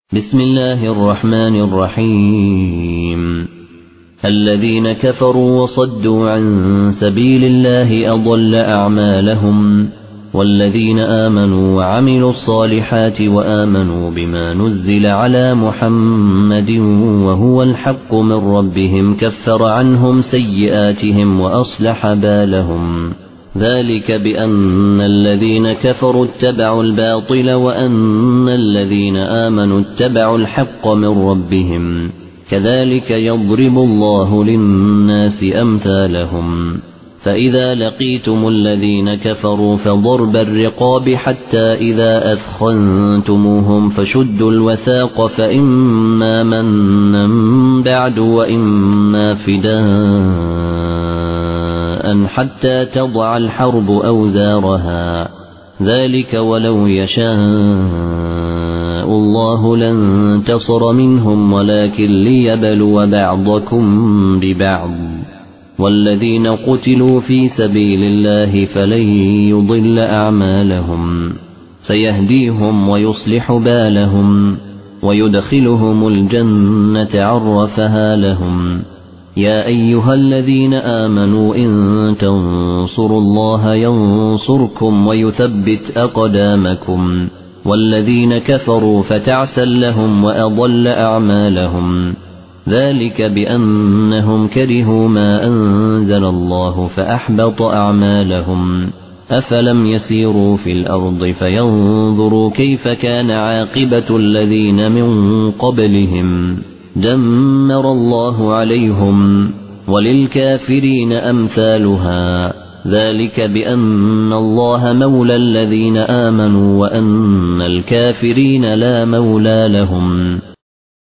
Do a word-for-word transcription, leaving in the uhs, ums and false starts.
بسم الله الرحمن الرحيم الذين كفروا وصدوا عن سبيل الله أضل أعمالهم والذين آمنوا وعملوا الصالحات وآمنوا بما نزل على محمد وهو الحق من ربهم كفر عنهم سيئاتهم وأصلح بالهم ذلك بأن الذين كفروا اتبعوا الباطل وأن الذين آمنوا اتبعوا الحق من ربهم كذلك يضرب الله للناس أمثالهم فإذا لقيتم الذين كفروا فضرب الرقاب حتى إذا أثخنتموهم فشدوا الوثاق فإما منا بعد وإما فداء حتى تضع الحرب أوزارها ذلك ولو يشاء الله لانتصر منهم ولكن ليبلو بعضكم ببعض والذين قتلوا في سبيل الله فلن يضل أعمالهم سيهديهم ويصلح بالهم ويدخلهم الجنة عرفها لهم يا أيها الذين آمنوا إن تنصروا الله ينصركم ويثبت أقدامكم والذين كفروا فتعسا لهم وأضل أعمالهم ذلك بأنهم كرهوا ما أنزل الله فأحبط أعمالهم أفلم يسيروا في الأرض فينظروا كيف كان عاقبة الذين من قبلهم دمر الله عليهم وللكافرين أمثالها ذلك بأن الله مولى الذين آمنوا وأن الكافرين لا مولى لهم